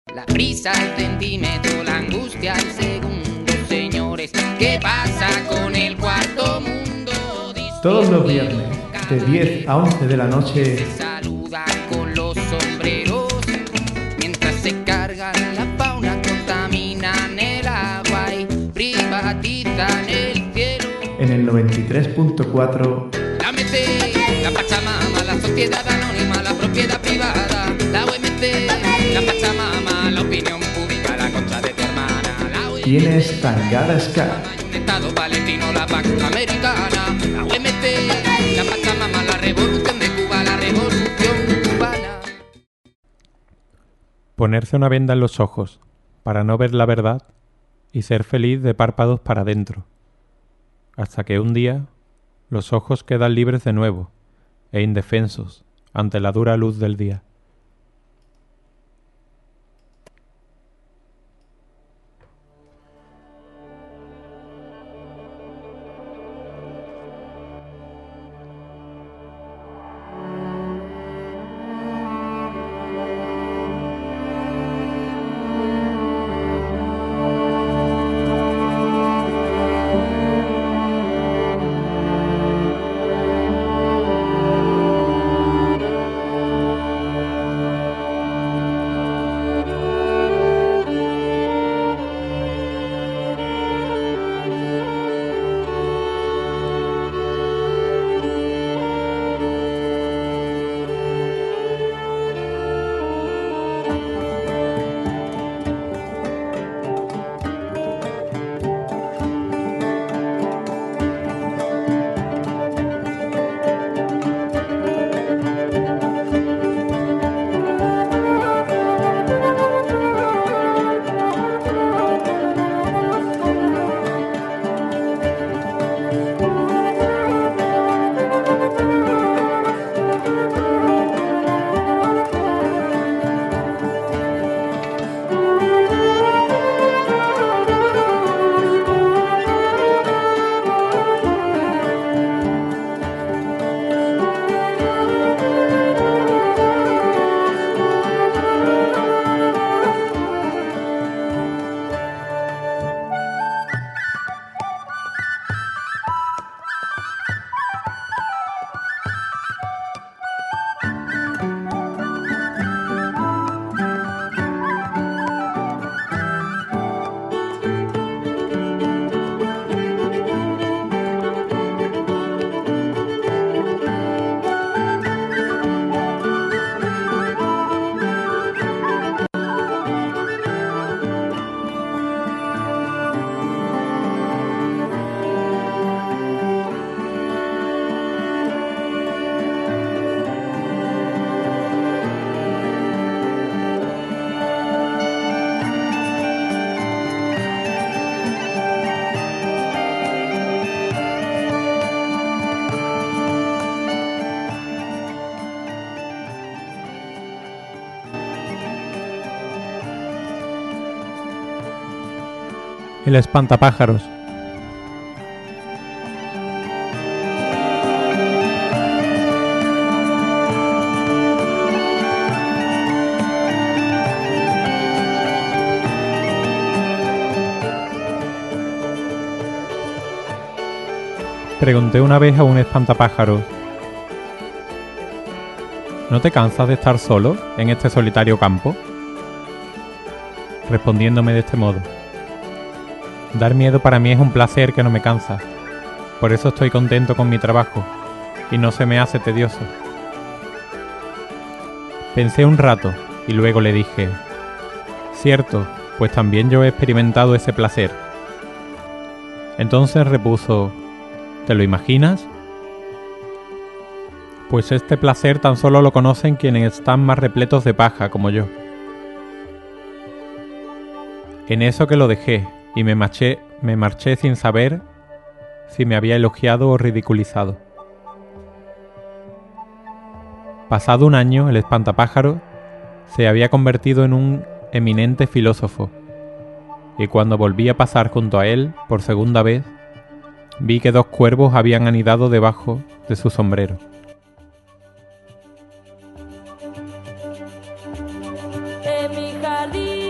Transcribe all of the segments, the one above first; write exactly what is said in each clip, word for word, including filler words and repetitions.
La prisa al centímetro, la angustia al segundo, señores. ¿Qué pasa con el cuarto mundo? Todos los viernes, de diez a once de la noche, se saluda con los sombreros. Mientras se cargan la fauna, contaminan el agua y privatizan el cielo. En el noventa y tres punto cuatro... La M C, la Pachamama, la sociedad anónima, la propiedad privada. La U M C, la Pachamama, la opinión pública, la concha de tu hermana. La U M C, tienes Tangada Ska. hay un estado palestino, la Pax americana. La U M C, la Pachamama, la revolución de Cuba, la revolución cubana. Ponerse una venda en los ojos para no ver la verdad y ser feliz de párpados para adentro. Hasta que un día los ojos quedan libres de nuevo e indefensos ante la dura luz del día. El espantapájaros. Pregunté una vez a un espantapájaros: ¿no te cansas de estar solo en este solitario campo? Respondiéndome de este modo: dar miedo para mí es un placer que no me cansa. Por eso estoy contento con mi trabajo y no se me hace tedioso. Pensé un rato y luego le dije: cierto, pues también yo he experimentado ese placer. Entonces repuso: ¿te lo imaginas? Pues este placer tan solo lo conocen quienes están más repletos de paja como yo. En eso que lo dejé y me marché, me marché sin saber si me había elogiado o ridiculizado. Pasado un año, el espantapájaro se había convertido en un eminente filósofo, y cuando volví a pasar junto a él por segunda vez, vi que dos cuervos habían anidado debajo de su sombrero. En mi jardín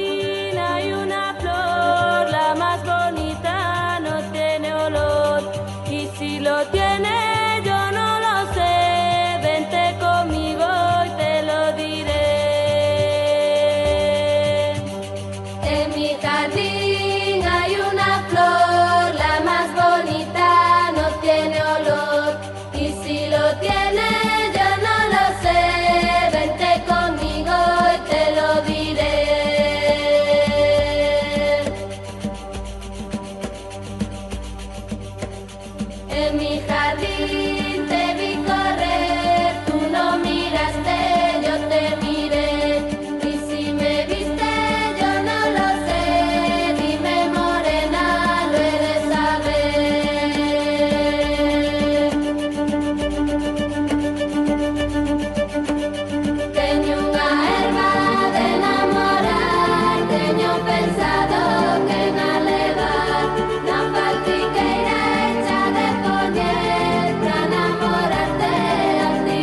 tiene yo no lo sé, vente conmigo y te lo diré. En mi jardín hay una flor, la más bonita, no tiene olor, y si lo tiene yo no lo sé, vente conmigo y te lo diré. En mi jardín te vi correr, tú no miraste, yo te miré, y si me viste yo no lo sé, dime morena, lo he de saber. Teño una herba de enamorar, teño pensado que en alegar, na faltriqueira hecha de poñer, pra enamorarte a ti,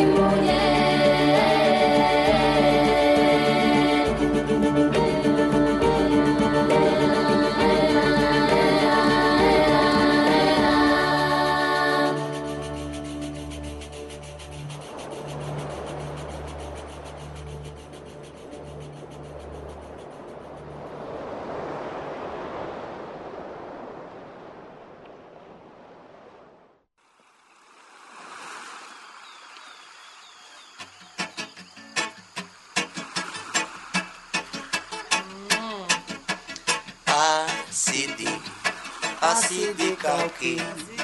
Asidi, asidi kauki,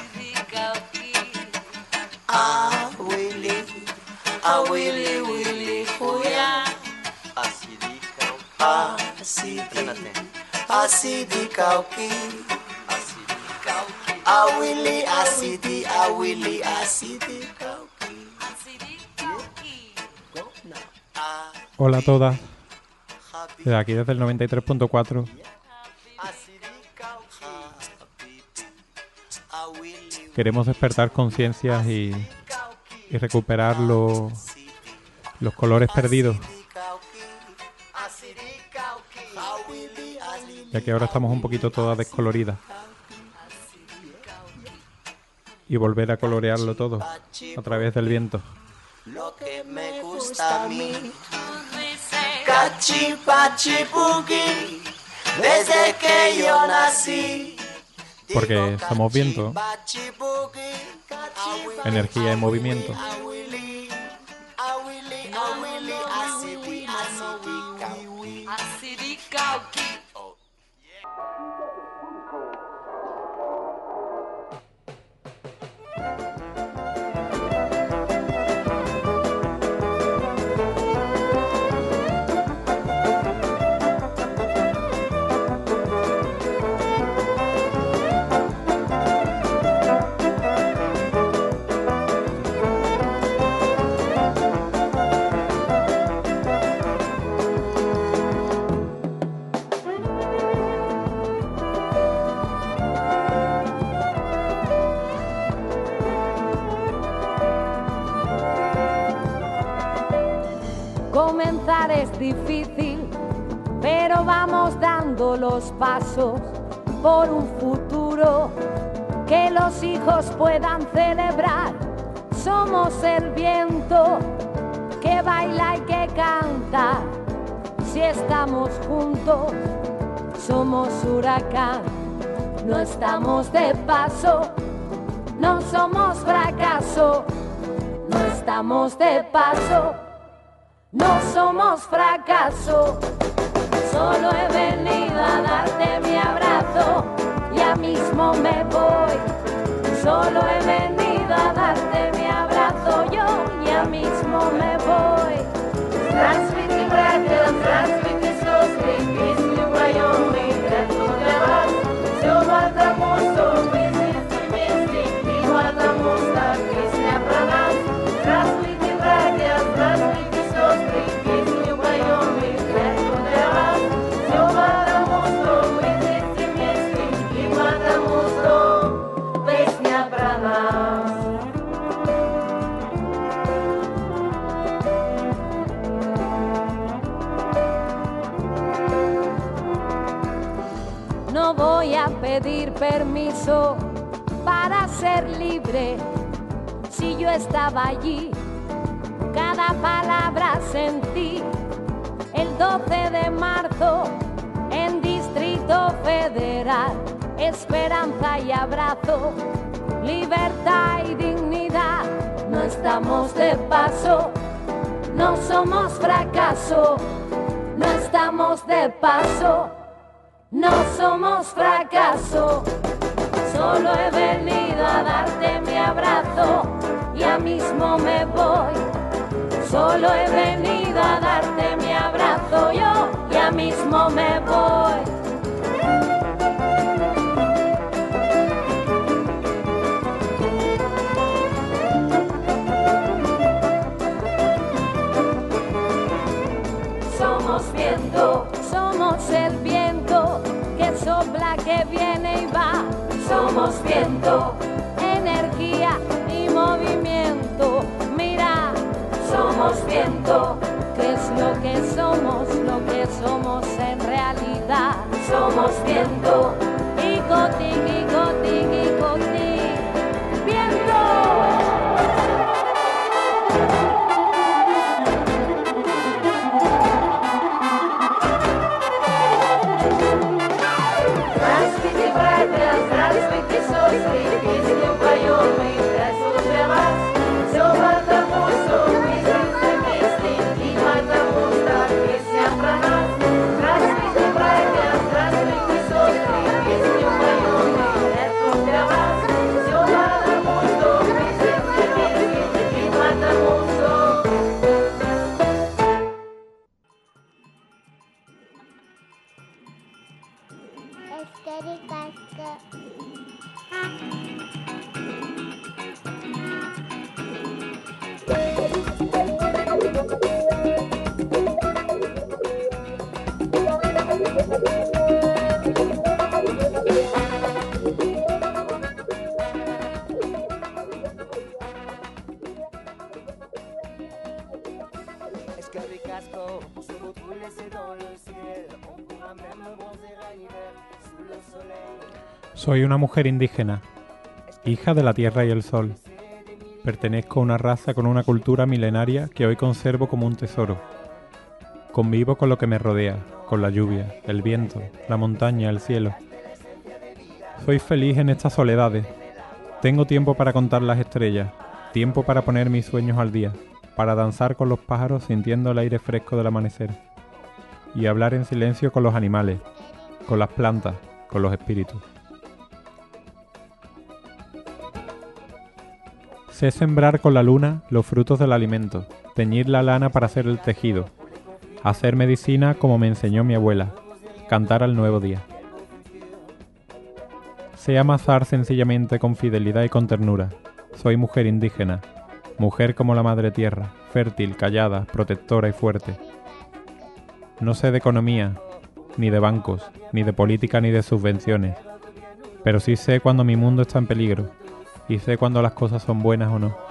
ah willy, ah willy willy huya. Asidi kauki, asidi, asidi kauki, asidi kauki, ah willy asidi, ah willy asidi kauki. Hola a todas. Desde aquí, desde el noventa y tres punto cuatro. Queremos despertar conciencias y, y recuperar lo- los colores perdidos, ya que ahora estamos un poquito todas descoloridas, y volver a colorearlo todo a través del viento. Lo que me gusta a mí, cachi pachi boogie, desde que yo nací. Porque somos viento, energía en movimiento. Comenzar es difícil, pero vamos dando los pasos por un futuro que los hijos puedan celebrar. Somos el viento que baila y que canta. Si estamos juntos, somos huracán. No estamos de paso, no somos fracaso. No estamos de paso, no somos fracaso. Solo he venido a darte mi abrazo, ya mismo me voy. Solo he venido a darte mi abrazo, yo ya mismo me voy. Здравствуйте, братья, здравствуйте, сестры, песню поем мы, как много раз. Все потому, что мы здесь вместе, и потому, что песня про нас. Здравствуйте, братья, здравствуйте, сестры, песню поем мы, как много раз. Все потому, что мы здесь вместе, и потому, что песня про нас. No voy a pedir permiso para ser libre. si yo estaba allí, cada palabra sentí. El doce de marzo en Distrito Federal, esperanza y abrazo, libertad y dignidad. No estamos de paso, no somos fracaso. No estamos de paso, no somos fracaso. Solo he venido a darte mi abrazo, ya mismo me voy. Solo he venido a darte mi abrazo, yo ya mismo me voy. Somos viento, somos el viento que sopla, que viene y va. Somos viento, energía y movimiento. Mira, somos viento, que es lo que somos, lo que somos en realidad. Somos viento, y cotín, y cotín, y cotín. Viento. Soy una mujer indígena, hija de la tierra y el sol. Pertenezco a una raza con una cultura milenaria que hoy conservo como un tesoro. Convivo con lo que me rodea, con la lluvia, el viento, la montaña, el cielo. Soy feliz en estas soledades. Tengo tiempo para contar las estrellas, tiempo para poner mis sueños al día, para danzar con los pájaros sintiendo el aire fresco del amanecer y hablar en silencio con los animales, con las plantas, con los espíritus. Sé sembrar con la luna los frutos del alimento, teñir la lana para hacer el tejido, hacer medicina como me enseñó mi abuela, cantar al nuevo día. Sé amasar sencillamente con fidelidad y con ternura. Soy mujer indígena, mujer como la madre tierra, fértil, callada, protectora y fuerte. No sé de economía, ni de bancos, ni de política, ni de subvenciones, pero sí sé cuando mi mundo está en peligro, y sé cuando las cosas son buenas o no.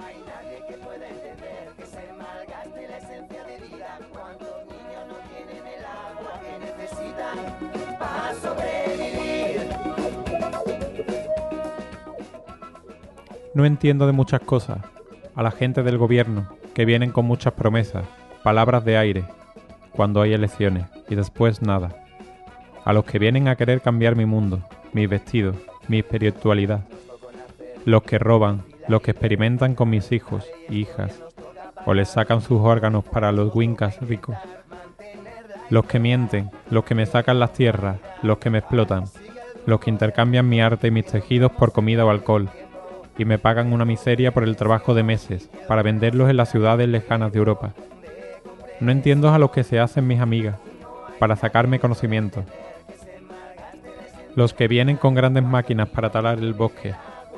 No entiendo de muchas cosas. A la gente del gobierno, que vienen con muchas promesas, palabras de aire, cuando hay elecciones, y después nada. A los que vienen a querer cambiar mi mundo, mis vestidos, mi espiritualidad. Los que roban, los que experimentan con mis hijos y hijas, o les sacan sus órganos para los wincas ricos. Los que mienten, los que me sacan las tierras, los que me explotan, los que intercambian mi arte y mis tejidos por comida o alcohol, y me pagan una miseria por el trabajo de meses, para venderlos en las ciudades lejanas de Europa. No entiendo a los que se hacen mis amigas, para sacarme conocimiento. Los que vienen con grandes máquinas para talar el bosque.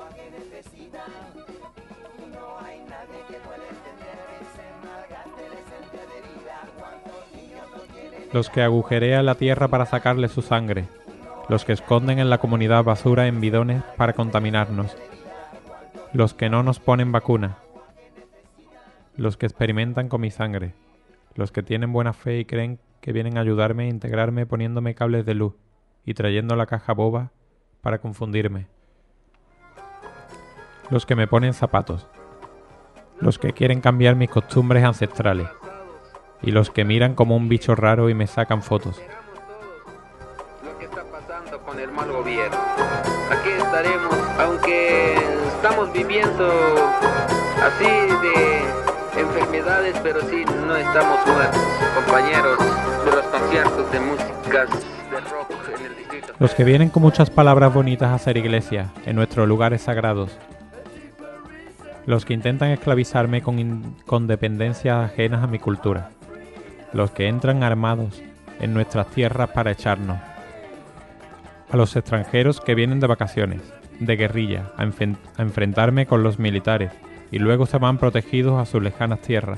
Los que agujerean la tierra para sacarle su sangre, los que esconden en la comunidad basura en bidones para contaminarnos, los que no nos ponen vacuna, los que experimentan con mi sangre, los que tienen buena fe y creen que vienen a ayudarme a integrarme poniéndome cables de luz y trayendo la caja boba para confundirme, los que me ponen zapatos, los que quieren cambiar mis costumbres ancestrales y los que miran como un bicho raro y me sacan fotos. Lo que está pasando con el mal gobierno. Aquí estaremos, aunque estamos viviendo así de enfermedades, pero sí no estamos muertos, compañeros de los conciertos de músicas de rock en el distrito. Los que vienen con muchas palabras bonitas a hacer iglesia en nuestros lugares sagrados. Los que intentan esclavizarme con, in- con dependencias ajenas a mi cultura. Los que entran armados en nuestras tierras para echarnos. A los extranjeros que vienen de vacaciones, de guerrilla, a, enfen- a enfrentarme con los militares y luego se van protegidos a sus lejanas tierras.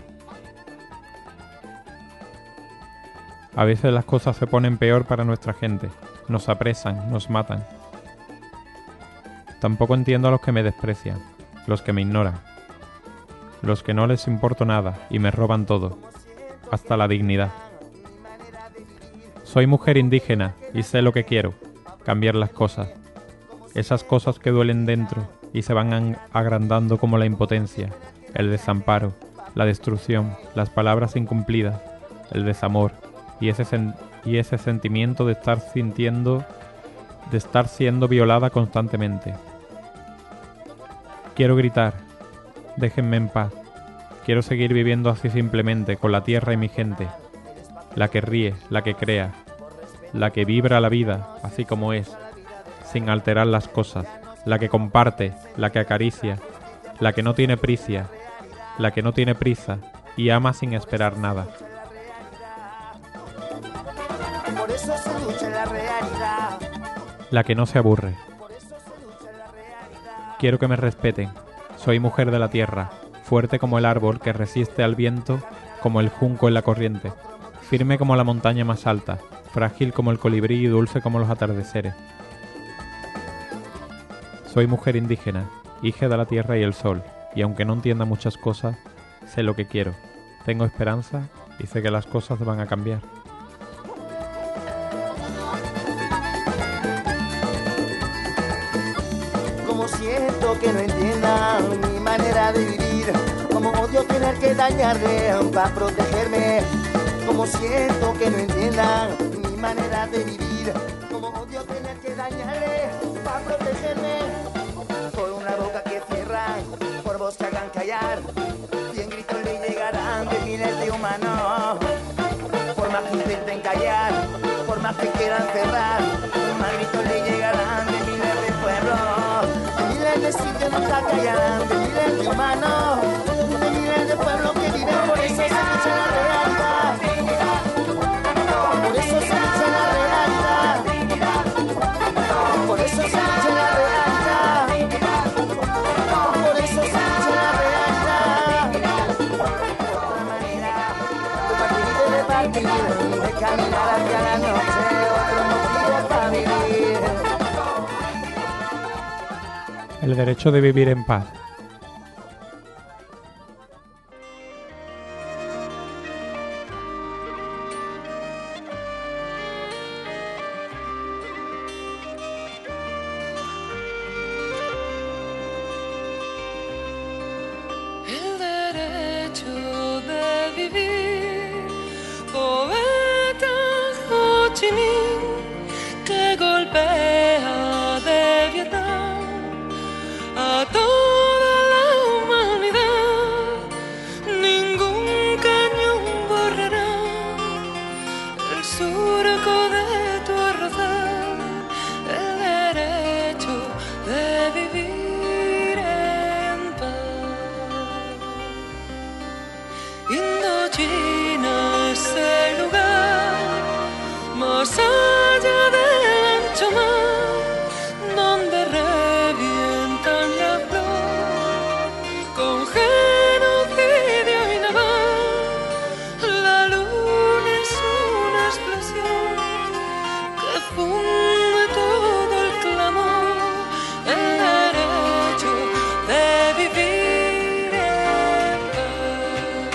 A veces las cosas se ponen peor para nuestra gente. Nos apresan, nos matan. Tampoco entiendo a los que me desprecian, los que me ignoran, los que no les importo nada y me roban todo, hasta la dignidad. Soy mujer indígena y sé lo que quiero, cambiar las cosas, esas cosas que duelen dentro y se van an- agrandando como la impotencia, el desamparo, la destrucción, las palabras incumplidas, el desamor y ese, sen- y ese sentimiento de estar sintiendo, de estar siendo violada constantemente. Quiero gritar, déjenme en paz. Quiero seguir viviendo así simplemente, con la tierra y mi gente. La que ríe, la que crea, la que vibra la vida, así como es, sin alterar las cosas. La que comparte, la que acaricia, la que no tiene prisa, la que no tiene prisa y ama sin esperar nada. Por eso se lucha en la realidad. La que no se aburre. Quiero que me respeten. Soy mujer de la tierra, fuerte como el árbol que resiste al viento, como el junco en la corriente, firme como la montaña más alta, frágil como el colibrí y dulce como los atardeceres. Soy mujer indígena, hija de la tierra y el sol, y aunque no entienda muchas cosas, sé lo que quiero. Tengo esperanza y sé que las cosas van a cambiar. Como siento que no entiendan mi manera de vivir, como odio tener que dañarle para protegerme. Como siento que no entiendan mi manera de vivir, como odio tener que dañarle para protegerme. Por una boca que cierran, por voz que hagan callar, cien gritos le llegarán de miles de humanos. Por más que intenten callar, por más que quieran cerrar, más gritos le llegarán de miles de pueblos, de miles de sitios nunca callarán, de miles de humanos, de miles de pueblos que viven. Por eso se lucha la realidad, por eso se lucha la realidad, por eso se lucha la realidad, por eso se lucha la realidad. Otra manera de partir y de partir, de caminar hacia la noche, otro motivo para vivir. El derecho de vivir en paz. El derecho de vivir, poeta Ho Chi Minh, que golpea de Vietnam a toda la humanidad. Ningún cañón borrará el surco de tu arrozal. El derecho de vivir en paz. Indochina es el lugar más allá del ancho mar, donde revientan la flor con genocidio y naval. La luna es una explosión que funde todo el clamor. El derecho de vivir en paz.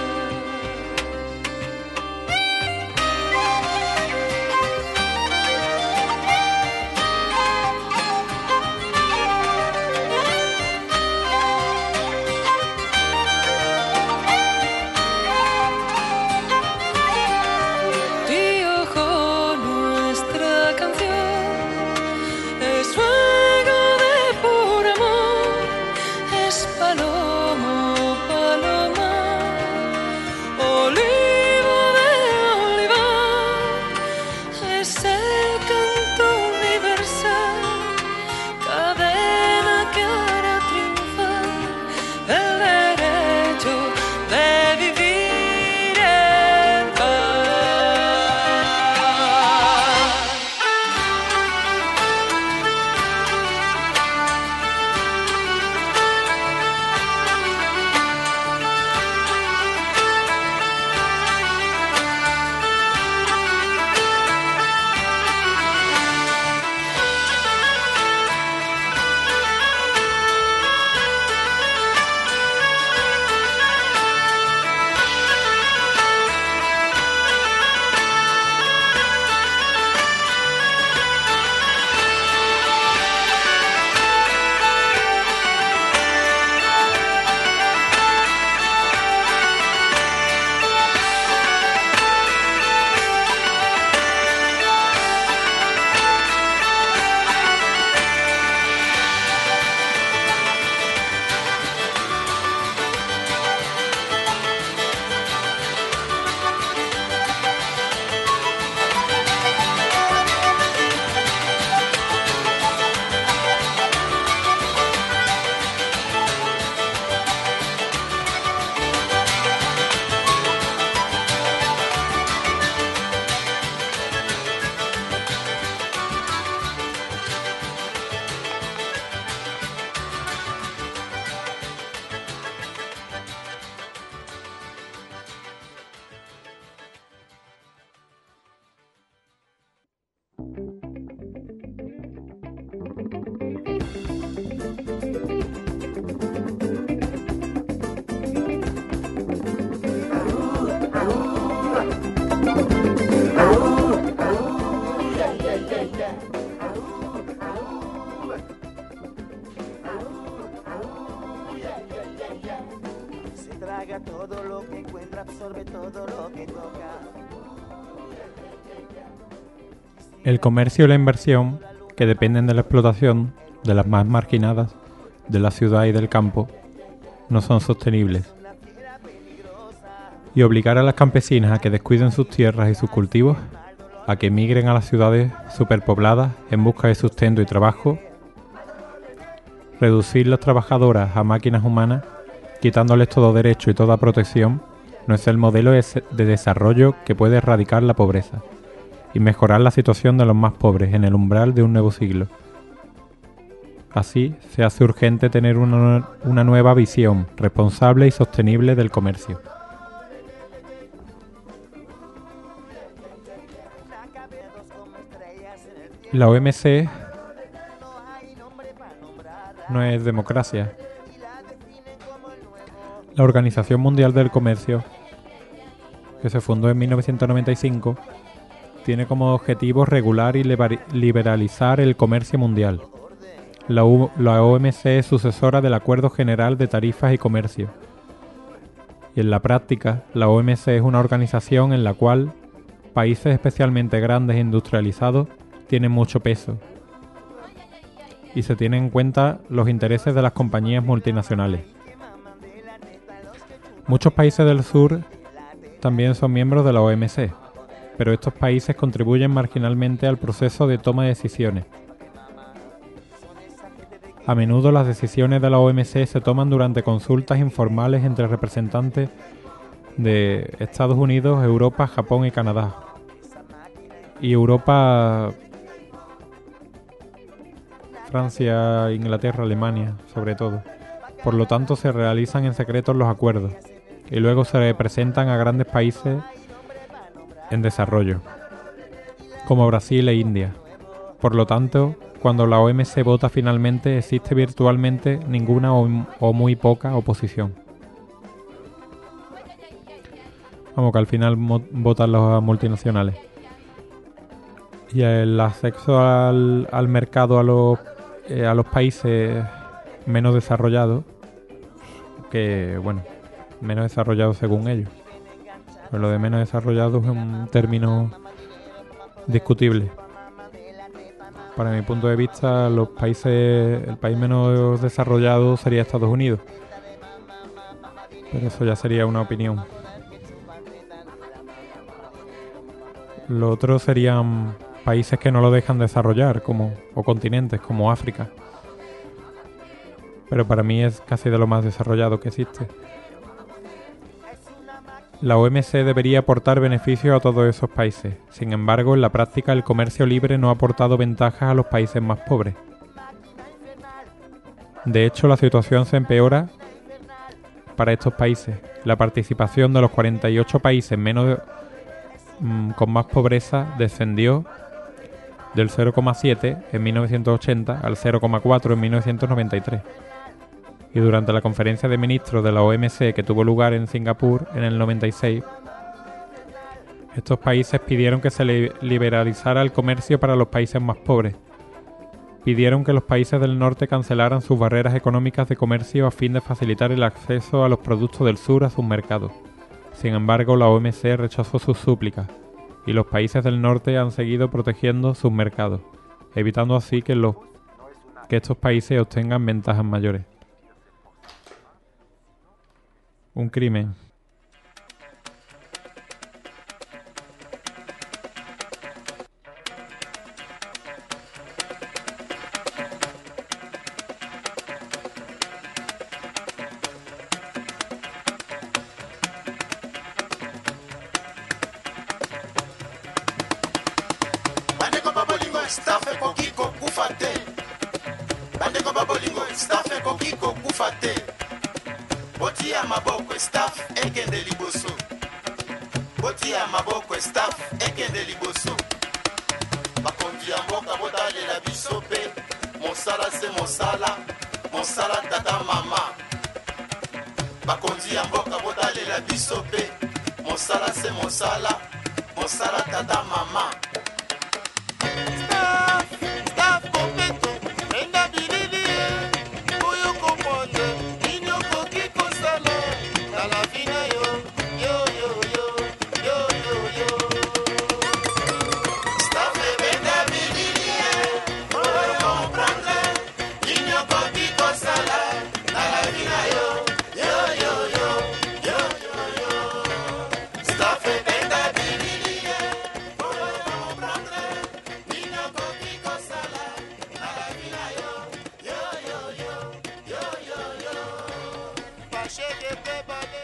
Se traga todo lo que encuentra, absorbe todo lo que toca. El comercio y la inversión, que dependen de la explotación de las más marginadas, de la ciudad y del campo, no son sostenibles. Y obligar a las campesinas a que descuiden sus tierras y sus cultivos, a que emigren a las ciudades superpobladas en busca de sustento y trabajo, reducir las trabajadoras a máquinas humanas, quitándoles todo derecho y toda protección, no es el modelo de desarrollo que puede erradicar la pobreza y mejorar la situación de los más pobres en el umbral de un nuevo siglo. Así, se hace urgente tener una, una nueva visión responsable y sostenible del comercio. La O M C no es democracia. La Organización Mundial del Comercio, que se fundó en mil novecientos noventa y cinco, tiene como objetivo regular y liberalizar el comercio mundial. La, U la O M C es sucesora del Acuerdo General de Tarifas y Comercio. Y en la práctica, la O M C es una organización en la cual países especialmente grandes e industrializados tienen mucho peso y se tienen en cuenta los intereses de las compañías multinacionales. Muchos países del sur también son miembros de la O M C, pero estos países contribuyen marginalmente al proceso de toma de decisiones. A menudo las decisiones de la O M C se toman durante consultas informales entre representantes de Estados Unidos, Europa, Japón y Canadá. Y Europa, Francia, Inglaterra, Alemania, sobre todo. Por lo tanto, se realizan en secreto los acuerdos y luego se presentan a grandes países en desarrollo, como Brasil e India. Por lo tanto, cuando la O M C vota finalmente, existe virtualmente ninguna o, o muy poca oposición. Vamos, que al final votan las multinacionales. Y el acceso al, al mercado a los, eh, a los países menos desarrollados, que, bueno, menos desarrollados según ellos. Pero lo de menos desarrollados es un término discutible. Para mi punto de vista, los países, el país menos desarrollado sería Estados Unidos. Pero eso ya sería una opinión. Los otros serían países que no lo dejan desarrollar, como, o continentes, como África. Pero para mí es casi de lo más desarrollado que existe. La O M C debería aportar beneficios a todos esos países. Sin embargo, en la práctica el comercio libre no ha aportado ventajas a los países más pobres. De hecho, la situación se empeora para estos países. La participación de los cuarenta y ocho países menos mmm, con más pobreza descendió del cero coma siete en mil novecientos ochenta al cero coma cuatro en mil novecientos noventa y tres. Y durante la conferencia de ministros de la O M C que tuvo lugar en Singapur en el noventa y seis, estos países pidieron que se liberalizara el comercio para los países más pobres. Pidieron que los países del norte cancelaran sus barreras económicas de comercio a fin de facilitar el acceso a los productos del sur a sus mercados. Sin embargo, la O M C rechazó sus súplicas y los países del norte han seguido protegiendo sus mercados, evitando así que, los, que estos países obtengan ventajas mayores. Un crimen. Staff kokiko kufate. Bande ko babolingo staff kokiko kufate. Botia maboko staff ekende liboso. Botia maboko staff ekende liboso. Bakonzi ya mboka botalela biso pe. Mosala se mosala, mosala tata mama. Bakonzi ya mboka botalela biso pe. Mosala se mosala, mosala tata mama. Stop.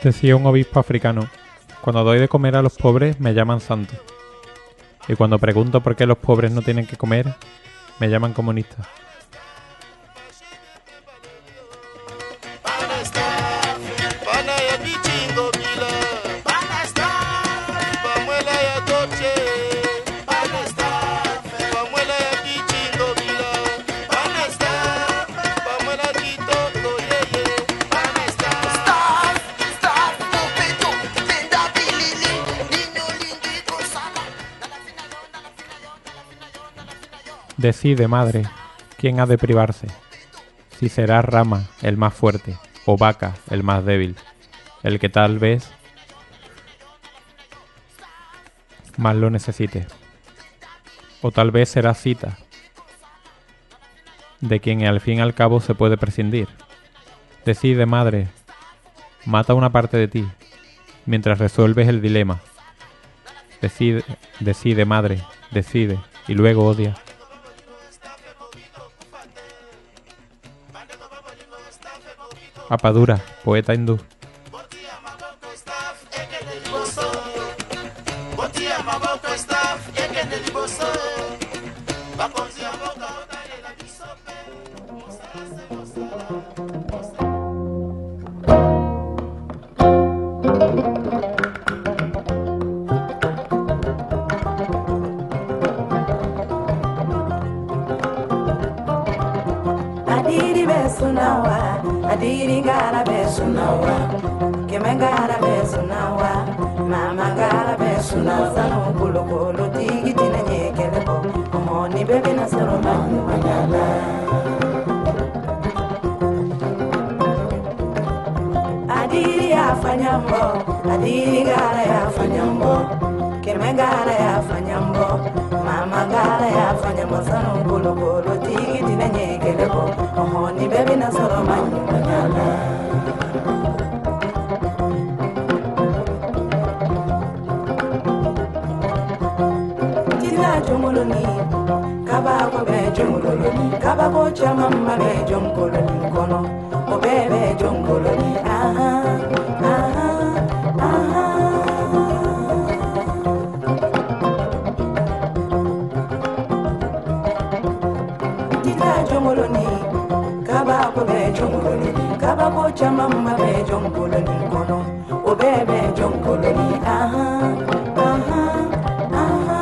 Decía un obispo africano: cuando doy de comer a los pobres me llaman santo. Y cuando pregunto por qué los pobres no tienen que comer, me llaman comunista. Decide, madre, quién ha de privarse, si será Rama el más fuerte o Vaca el más débil, el que tal vez más lo necesite. O tal vez será Sita, de quien al fin y al cabo se puede prescindir. Decide, madre, mata una parte de ti, mientras resuelves el dilema. Decide, decide, madre, decide, y luego odia. Apadura, poeta hindú. Adiri besunawa, adiri gara besunawa, kemengara besunawa, mama gara besunawa, sanu kulu kulu tigi tina nyekele ko, omoni bebe na soro manu manyala. Adiri afanyambo, adiri gara afanyambo, kemengara afanyambo, mama gara afanyambo, sanu kulu kulu tigi tina nyekele ko. Ni baby na soro manyu manyala. Tila jongoloni, kaba ko be jongoloni, kaba ko chama mama be jongoloni kono, o bebe jongoloni, aha, aha, aha. Tila jongoloni. Kaba ko be jongoloni, kaba ko chama mama be jongoloni kono, o bebe jongoloni, aha, aha, aha.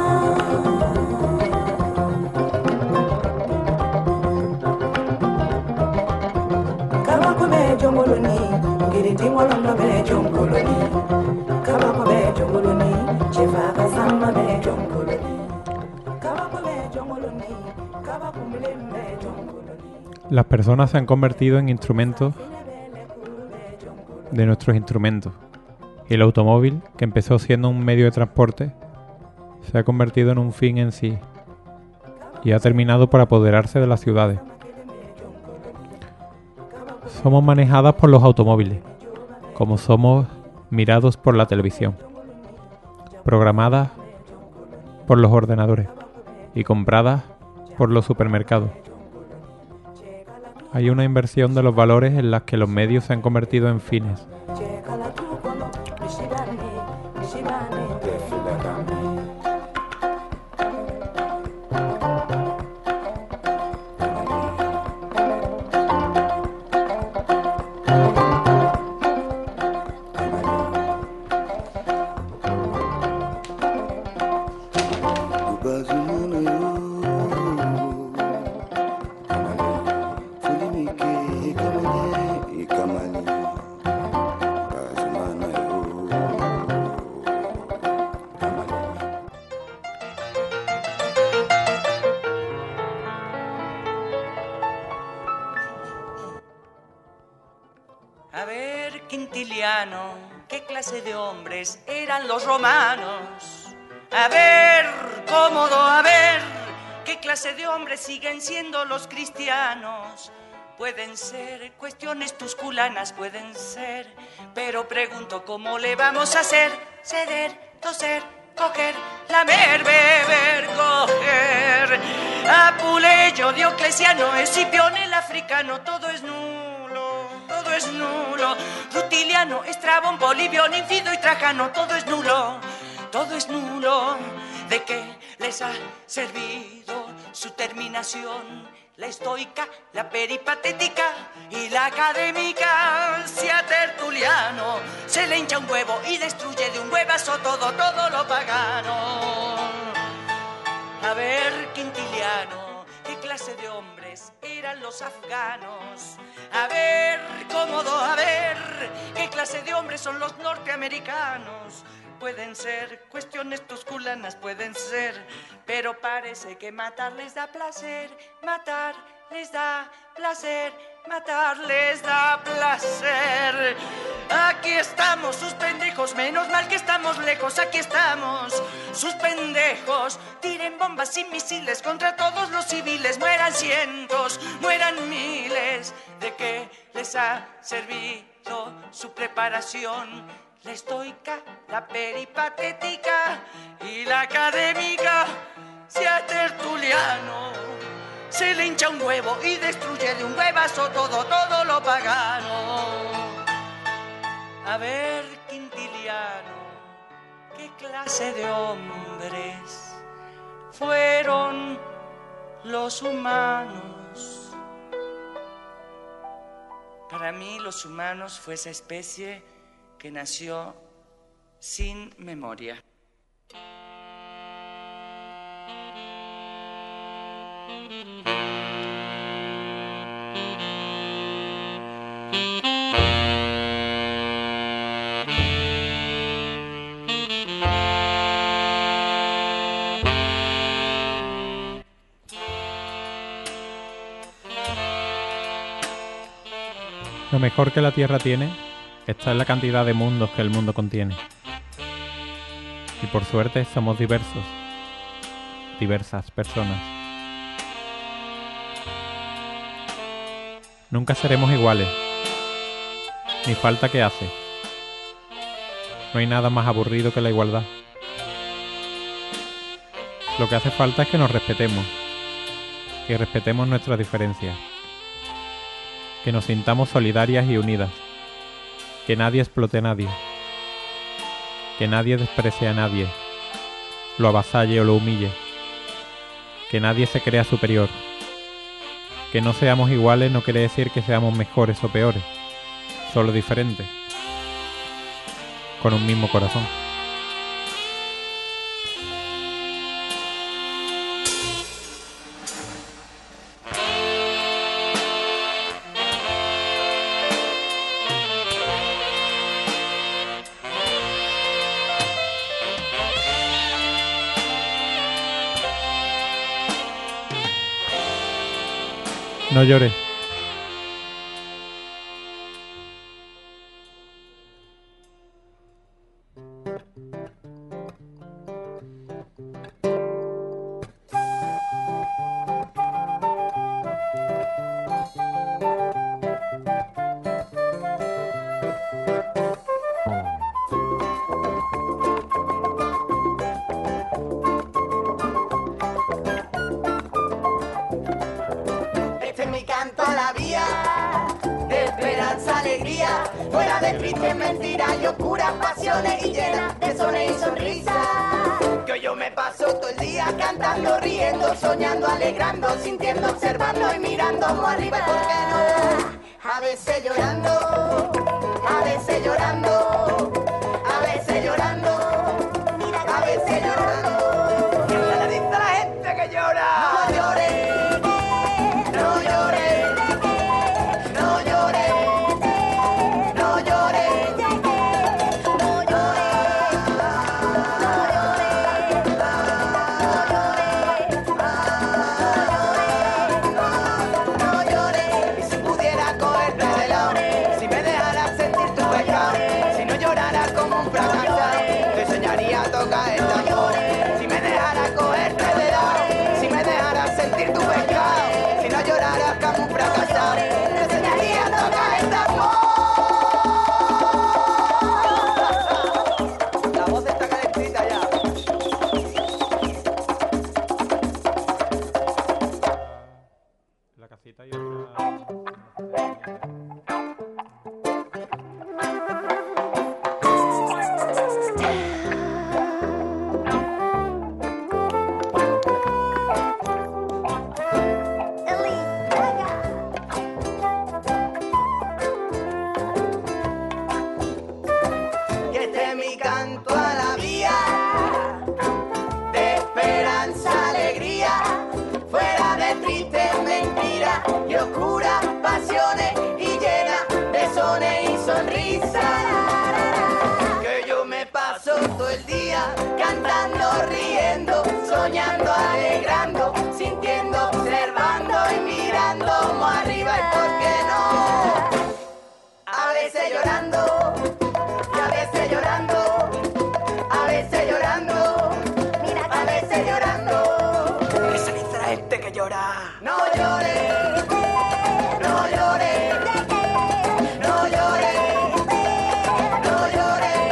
Kaba ko be jongoloni, giriti walondo be jongoloni, kaba ko be jongoloni, chefa kasama be jongoloni, kaba ko be jongoloni, kaba ko mlembe jongoloni. Las personas se han convertido en instrumentos de nuestros instrumentos. Y el automóvil, que empezó siendo un medio de transporte, se ha convertido en un fin en sí y ha terminado por apoderarse de las ciudades. Somos manejadas por los automóviles, como somos mirados por la televisión, programadas por los ordenadores y compradas por los supermercados. Hay una inversión de los valores en las que los medios se han convertido en fines. A ver, Quintiliano, ¿qué clase de hombres eran los romanos? A ver, Cómodo, a ver, ¿qué clase de hombres siguen siendo los cristianos? Pueden ser cuestiones tusculanas, pueden ser, pero pregunto cómo le vamos a hacer. Ceder, toser, coger, lamer, beber, coger. Apuleyo, Diocleciano, Escipión el africano, todo es nulo, todo es nulo. Rutiliano, Estrabón, Polibio, Ninfido y Trajano, todo es nulo, todo es nulo. ¿De qué les ha servido su terminación? La estoica, la peripatética y la académica. Si a Tertuliano se le hincha un huevo y destruye de un huevazo todo, todo lo pagano. A ver, Quintiliano, ¿qué clase de hombres eran los afganos? A ver, Cómodo, a ver, ¿qué clase de hombres son los norteamericanos? Pueden ser cuestiones tusculanas, pueden ser, pero parece que matar les da placer, matar les da placer, matar les da placer. Aquí estamos, sus pendejos, menos mal que estamos lejos, aquí estamos, sus pendejos. Tiren bombas y misiles contra todos los civiles, mueran cientos, mueran miles. ¿De qué les ha servido su preparación? La estoica, la peripatética y la académica. Si a Tertuliano se le hincha un huevo y destruye de un huevazo todo, todo lo pagano. A ver, Quintiliano, ¿qué clase de hombres fueron los humanos? Para mí los humanos fue esa especie que nació sin memoria. Lo mejor que la Tierra tiene está en la cantidad de mundos que el mundo contiene. Y por suerte somos diversos, diversas personas. Nunca seremos iguales, ni falta que hace. No hay nada más aburrido que la igualdad. Lo que hace falta es que nos respetemos, que respetemos nuestras diferencias, que nos sintamos solidarias y unidas. Que nadie explote a nadie, que nadie desprecie a nadie, lo avasalle o lo humille, que nadie se crea superior. Que no seamos iguales no quiere decir que seamos mejores o peores, solo diferentes, con un mismo corazón. No llores. Fuera de tristes mentiras y oscuras pasiones y llenas de sones y sonrisas. Que hoy yo me paso todo el día cantando, riendo, soñando, alegrando, sintiendo, observando y mirando muy arriba. ¿Por qué no? A veces llorando, a veces llorando, a veces llorando, a veces llorando. ¿Quién le dice a la gente que llora? No llores. No llores, no llores, no llores, no llores.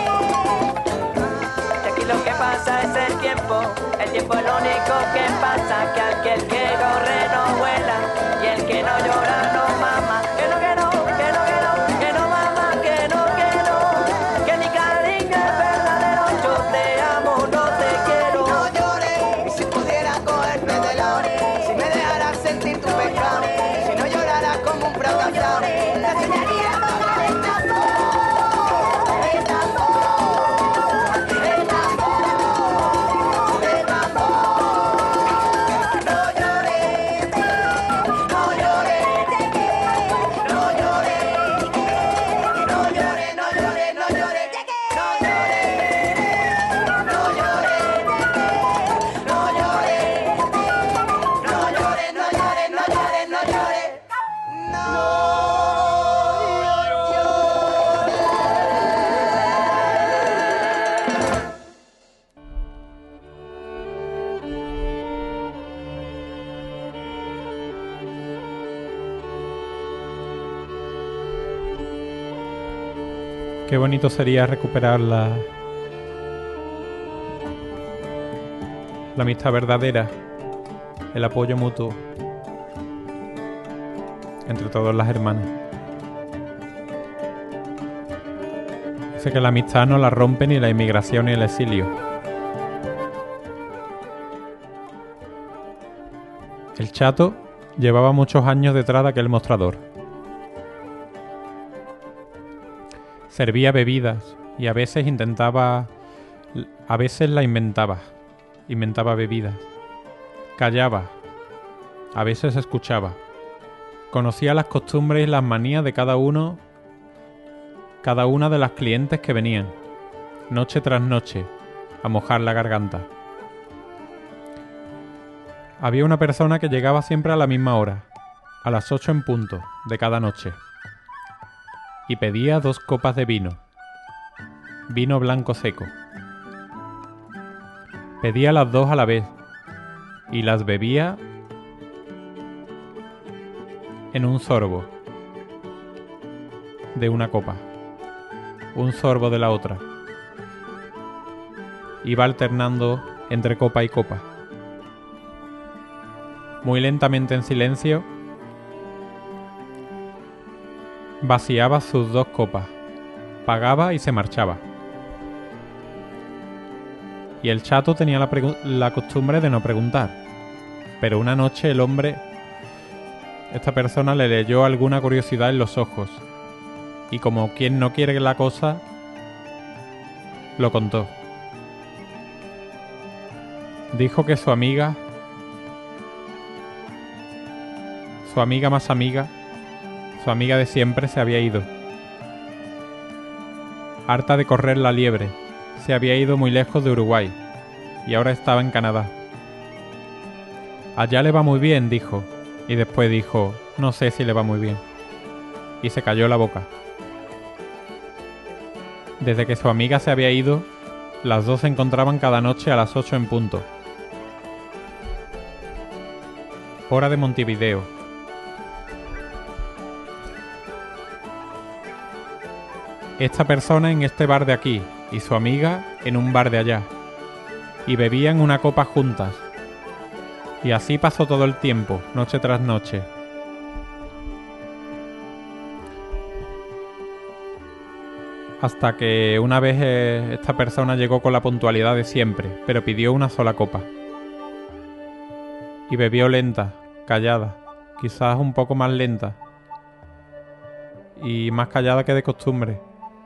Y aquí lo que pasa es el tiempo, el tiempo es lo único que pasa, que aquel que corre no vuela y el que no llora no mama. Que no, que no, que no, que no, que no mama, que no, que no, que mi cariño es verdadero, yo te amo, no te quiero. No llores, y si pudiera cogerme de la si me dejaras sentir tu pecado, si no lloraras como un fracasado, te enseñaría a tocar el tambor, el tambor, el tambor, el tambor. No llores, no llores, no llores, no llores, no llores, no llores, no llores, no llores, no llores. No llores, no llores, no llores, no llores. No Qué bonito sería recuperar la, la amistad verdadera, el apoyo mutuo entre todas las hermanas. Dice que la amistad no la rompe ni la inmigración ni el exilio. El chato llevaba muchos años detrás de aquel mostrador. Servía bebidas y a veces intentaba, a veces la inventaba, inventaba bebidas. Callaba, a veces escuchaba. Conocía las costumbres y las manías de cada uno, cada una de las clientes que venían, noche tras noche, a mojar la garganta. Había una persona que llegaba siempre a la misma hora, a las ocho en punto de cada noche, y pedía dos copas de vino, vino blanco seco. Pedía las dos a la vez, y las bebía en un sorbo de una copa, un sorbo de la otra. Iba alternando entre copa y copa. Muy lentamente, en silencio, vaciaba sus dos copas, pagaba y se marchaba. Y el chato tenía la, la costumbre de no preguntar, pero una noche el hombre, esta persona, le leyó alguna curiosidad en los ojos, y como quien no quiere la cosa, lo contó. Dijo que su amiga, su amiga más amiga, su amiga de siempre se había ido. Harta de correr la liebre, se había ido muy lejos de Uruguay, y ahora estaba en Canadá. Allá le va muy bien, dijo, y después dijo, no sé si le va muy bien, y se cayó la boca. Desde que su amiga se había ido, las dos se encontraban cada noche a las ocho en punto. Hora de Montevideo. Esta persona en este bar de aquí y su amiga en un bar de allá, y bebían una copa juntas. Y así pasó todo el tiempo, noche tras noche. Hasta que una vez eh, esta persona llegó con la puntualidad de siempre, pero pidió una sola copa. Y bebió lenta, callada, quizás un poco más lenta, y más callada que de costumbre,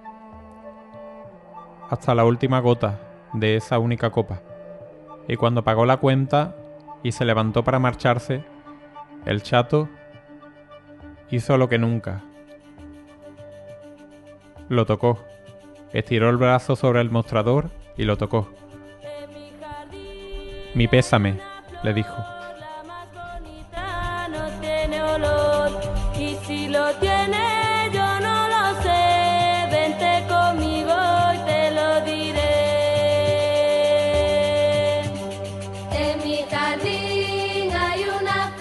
hasta la última gota de esa única copa. Y cuando pagó la cuenta y se levantó para marcharse, el chato hizo lo que nunca. Lo tocó, estiró el brazo sobre el mostrador y lo tocó. Mi pésame, le dijo. Y si lo tiene, yo no lo sé. Vente conmigo y te lo diré. En mi jardín hay una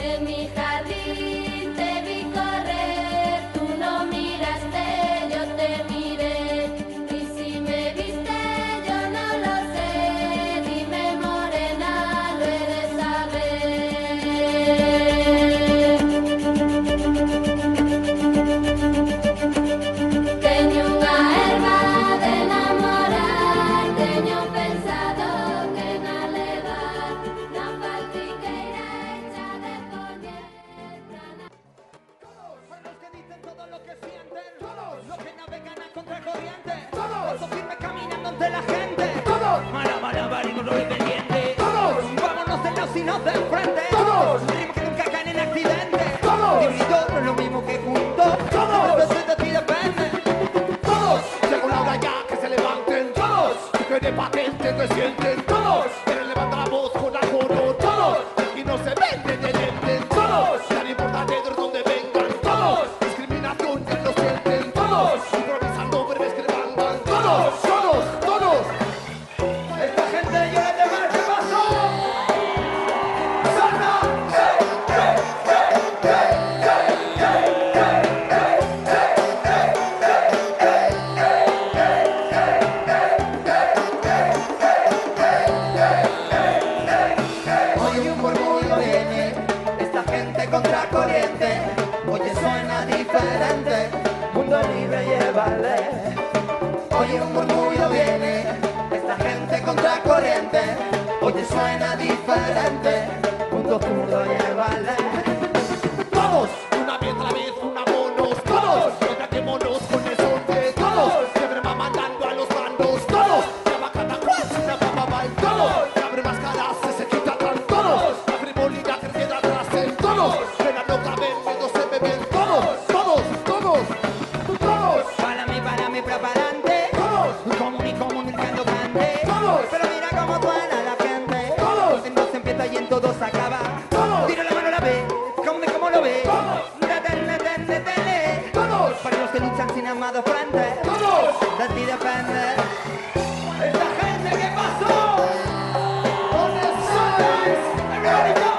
En mi jardín te vi correr, tú no miraste, yo te miré. Y si me viste, yo no lo sé. Dime, morena, lo he de saber. Teño unha erva de enamorar, teño pensado que na levar, na faltriqueira hecha de poñer. Son los que dicen todo lo que sienten, todos los que navegan a contracorriente, todos los firmes caminando ante la gente, todos mala mala varios lo independiente, todos vámonos de los y nos de frente, todos ritmos que nunca caen en accidente, todos divididos no es lo mismo que juntos, todos entonces de ti depende, todos llegó la hora ya que se levanten, todos que de patente no sienten, todos quieren levantar la voz con alguno, todos y no se venden de dientes, todos ya no importa de dónde vengan, todos discriminación ya lo sienten, todos improvisando breves que levantan, todos, todos, todos. Esta gente yo le tengo que pasó. Sana. Hoy un murmullo viene, esta gente contracorriente, oye suena diferente, mundo libre llévale. Hoy un murmullo viene, esta gente contracorriente, oye suena diferente, mundo zurdo llévale. Todos, una vez a la vez, unámonos, todos, no traquémonos con el son de todos, siempre va mandando a los bandos, todos, ya va cada cual, una papa va en todos, se abre máscaras, se quita tan todos, la frivolidad que queda atrás en todos, pena no caben, miedo se me ven todos, todos, todos, todos, para mí, para mí, preparante, todos, común y comunicando grande, todos, pero mira cómo suena la gente, todos, entonces empieza y en todos acaba, todos, tira la mano a la vez, como de cómo lo ve, todos, detente, detente, detente, todos, para los que luchan sin amado frente, todos, de ti depende. Esta gente que pasó, ¿dónde estáis? Everybody go.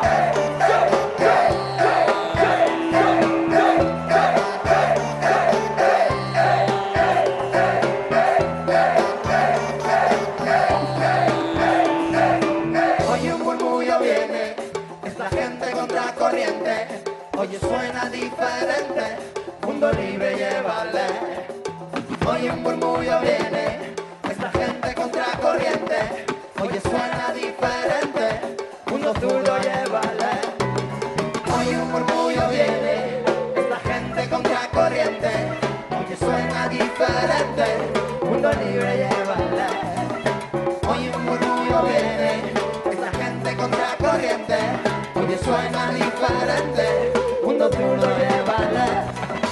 Hoy un murmullo viene, esta gente contracorriente, oye suena diferente, mundo libre llévale. Hoy un murmullo viene, esta gente contracorriente, oye suena diferente, mundo zurdo llévale. Hoy un murmullo viene, esta gente contracorriente, oye suena diferente, mundo libre llévale. Hoy un murmullo viene, esta gente contracorriente, oye suena diferente, mundo zurdo llévale.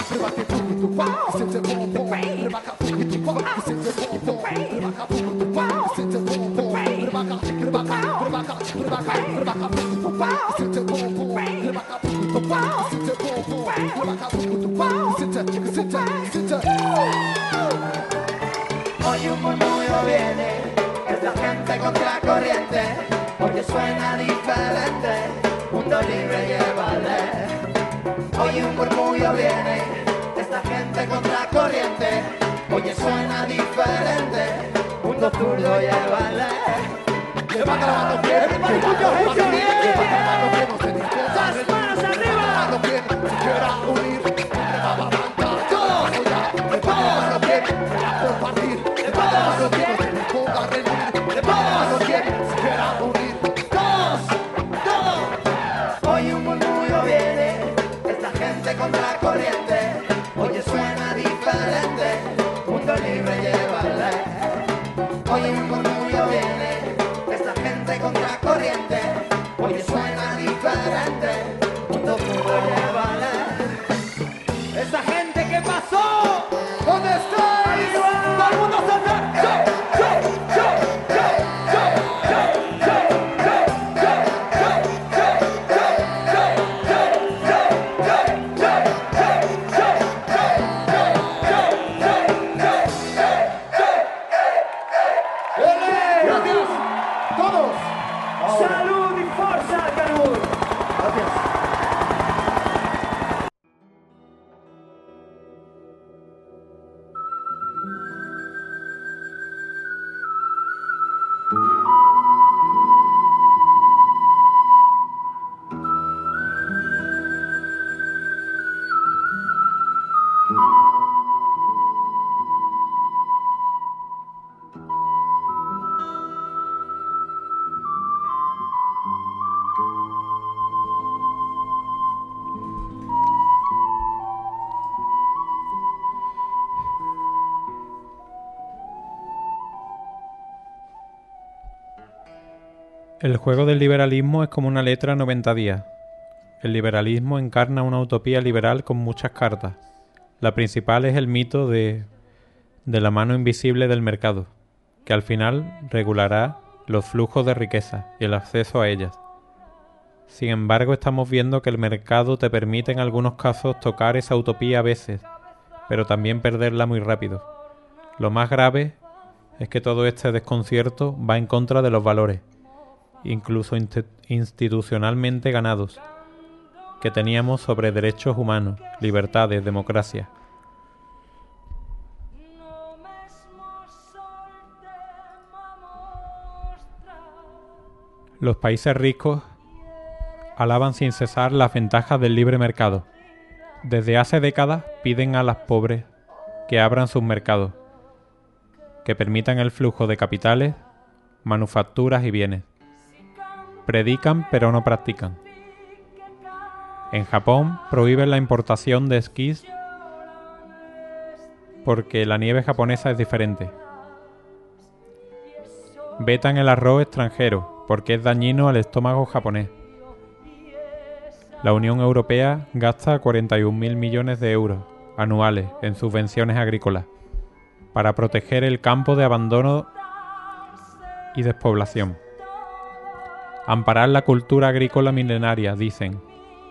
Hoy un murmullo viene, esta gente contracorriente, oye suena diferente, mundo libre llévale. Hoy un murmullo viene, esta gente contracorriente, oye suena diferente, mundo zurdo llévale. Levanta la mano bien, everybody put your hands in the air. Las manos arriba. Si quiera unir, levanta todos, levanta bien, compartir, levanta bien, ponga reunir, levanta bien, si quiera unir, todos, todos. Hoy un murmullo viene, esta gente contracorriente, oye suena diferente, mundo libre llévale. Hoy un murmullo viene, esta gente contracorriente, oye suena diferente, mundo zurdo llévale. Esa gente que pasó, ¿dónde estáis? Todo el mundo se hace. Yo, yo, yo, yo, yo, yo, yo, yo, yo, yo, Gracias. Todos. Salud y fuerza, Canut. Gracias. El juego del liberalismo es como una letra noventa días. El liberalismo encarna una utopía liberal con muchas cartas. La principal es el mito de, de la mano invisible del mercado, que al final regulará los flujos de riqueza y el acceso a ellas. Sin embargo, estamos viendo que el mercado te permite en algunos casos tocar esa utopía a veces, pero también perderla muy rápido. Lo más grave es que todo este desconcierto va en contra de los valores, incluso inst- institucionalmente ganados, que teníamos sobre derechos humanos, libertades, democracia. Los países ricos alaban sin cesar las ventajas del libre mercado. Desde hace décadas piden a las pobres que abran sus mercados, que permitan el flujo de capitales, manufacturas y bienes. Predican pero no practican. En Japón prohíben la importación de esquís porque la nieve japonesa es diferente. Vetan el arroz extranjero porque es dañino al estómago japonés. La Unión Europea gasta cuarenta y un mil millones de euros anuales en subvenciones agrícolas para proteger el campo de abandono y despoblación. Amparar la cultura agrícola milenaria, dicen.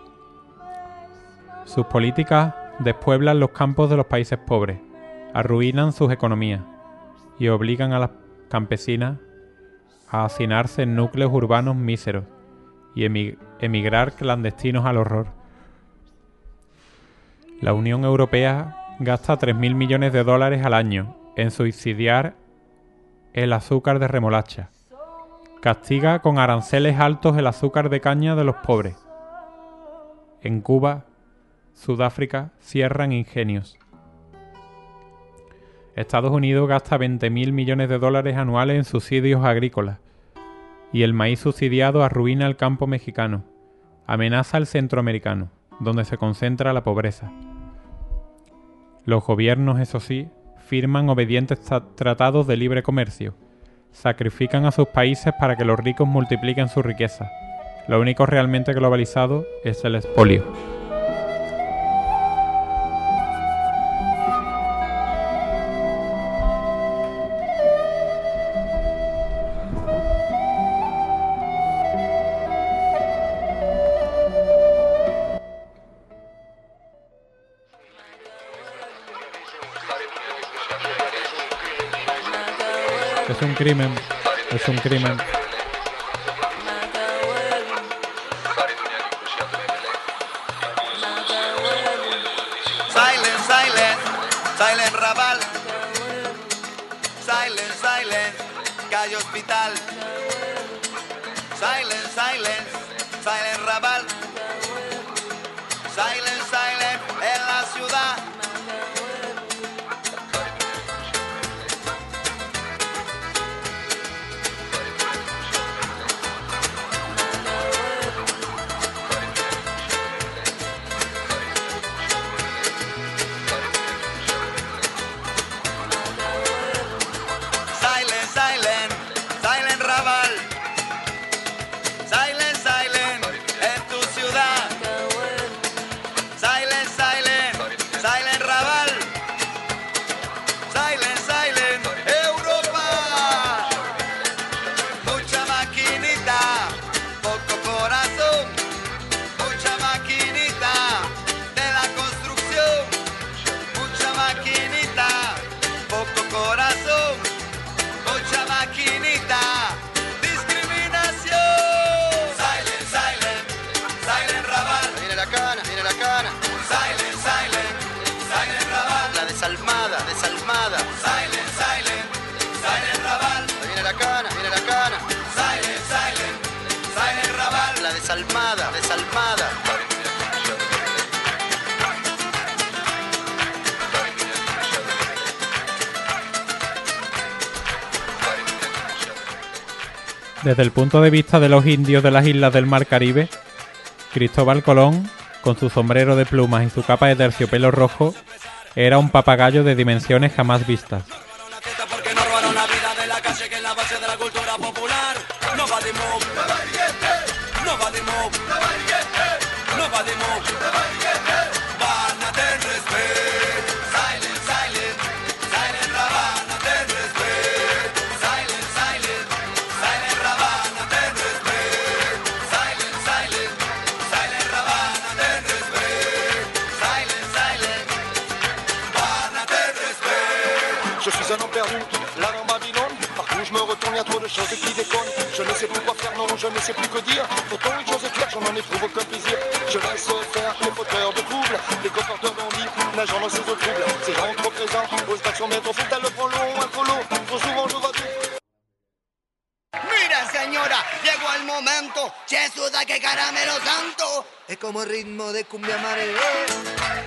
Sus políticas despueblan los campos de los países pobres, arruinan sus economías y obligan a las campesinas a hacinarse en núcleos urbanos míseros y emigrar clandestinos al horror. La Unión Europea gasta tres mil millones de dólares al año en subsidiar el azúcar de remolacha. Castiga con aranceles altos el azúcar de caña de los pobres. En Cuba, Sudáfrica, cierran ingenios. Estados Unidos gasta veinte mil millones de dólares anuales en subsidios agrícolas. Y el maíz subsidiado arruina el campo mexicano. Amenaza al centroamericano, donde se concentra la pobreza. Los gobiernos, eso sí, firman obedientes tratados de libre comercio. Sacrifican a sus países para que los ricos multipliquen su riqueza. Lo único realmente globalizado es el expolio. Es un crimen, es un crimen. Silent, silent, silent Raval. Silent, silent, calle Hospital. Silent, silent, silent Raval. Silent, silent, en la ciudad. Desalmada, desalmada. Desde el punto de vista de los indios de las islas del Mar Caribe, Cristóbal Colón, con su sombrero de plumas y su capa de terciopelo rojo, era un papagayo de dimensiones jamás vistas. Porque no robaron la vida de la calle, que es la base de la cultura popular. Nobody move. Je suis un homme perdu, là dans Babylone. Partout où je me retourne, y a trop de choses qui déconnent. Je ne sais plus quoi faire, non, je ne sais plus que dire. Pourtant une chose est claire, j'en éprouve aucun plaisir. Je laisse faire les fauteurs de troubles, les colporteurs d'envie, nageant dans ces eaux troubles. Ces gens trop présents, aux stations métro, faut le prend long, un polo. Trop souvent je vois tout. Mira señora, llegó el momento. Jesús, da que caramelo santo. Es como el ritmo de cumbia marea.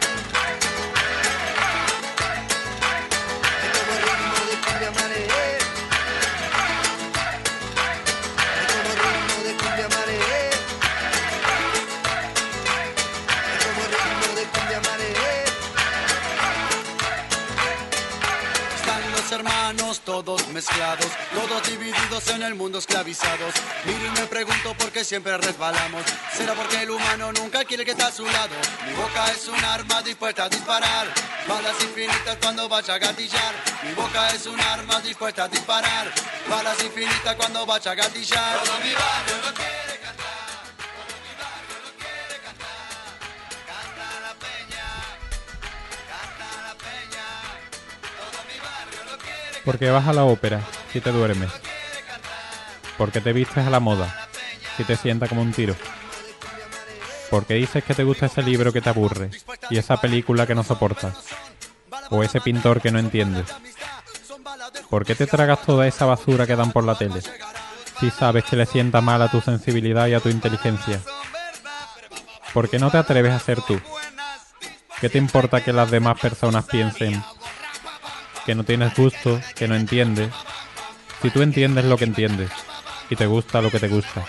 Hermanos, todos mezclados, todos divididos en el mundo esclavizados. Miro y me pregunto por qué siempre resbalamos. ¿Será porque el humano nunca quiere que esté a su lado? Mi boca es un arma dispuesta a disparar, balas infinitas cuando vaya a gatillar. Mi boca es un arma dispuesta a disparar, balas infinitas cuando vaya a gatillar. Todo mi barrio lo quiere cantar, todo mi barrio lo quiere cantar. Canta la peña, canta la peña. Todo mi barrio lo quiere. ¿Por qué vas a la ópera si te duermes? ¿Por qué te vistes a la moda si te sienta como un tiro? ¿Por qué dices que te gusta ese libro que te aburre y esa película que no soportas? ¿O ese pintor que no entiendes? ¿Por qué te tragas toda esa basura que dan por la tele si sabes que le sienta mal a tu sensibilidad y a tu inteligencia? ¿Por qué no te atreves a ser tú? ¿Qué te importa que las demás personas piensen que no tienes gusto, que no entiendes? Si tú entiendes lo que entiendes y te gusta lo que te gusta.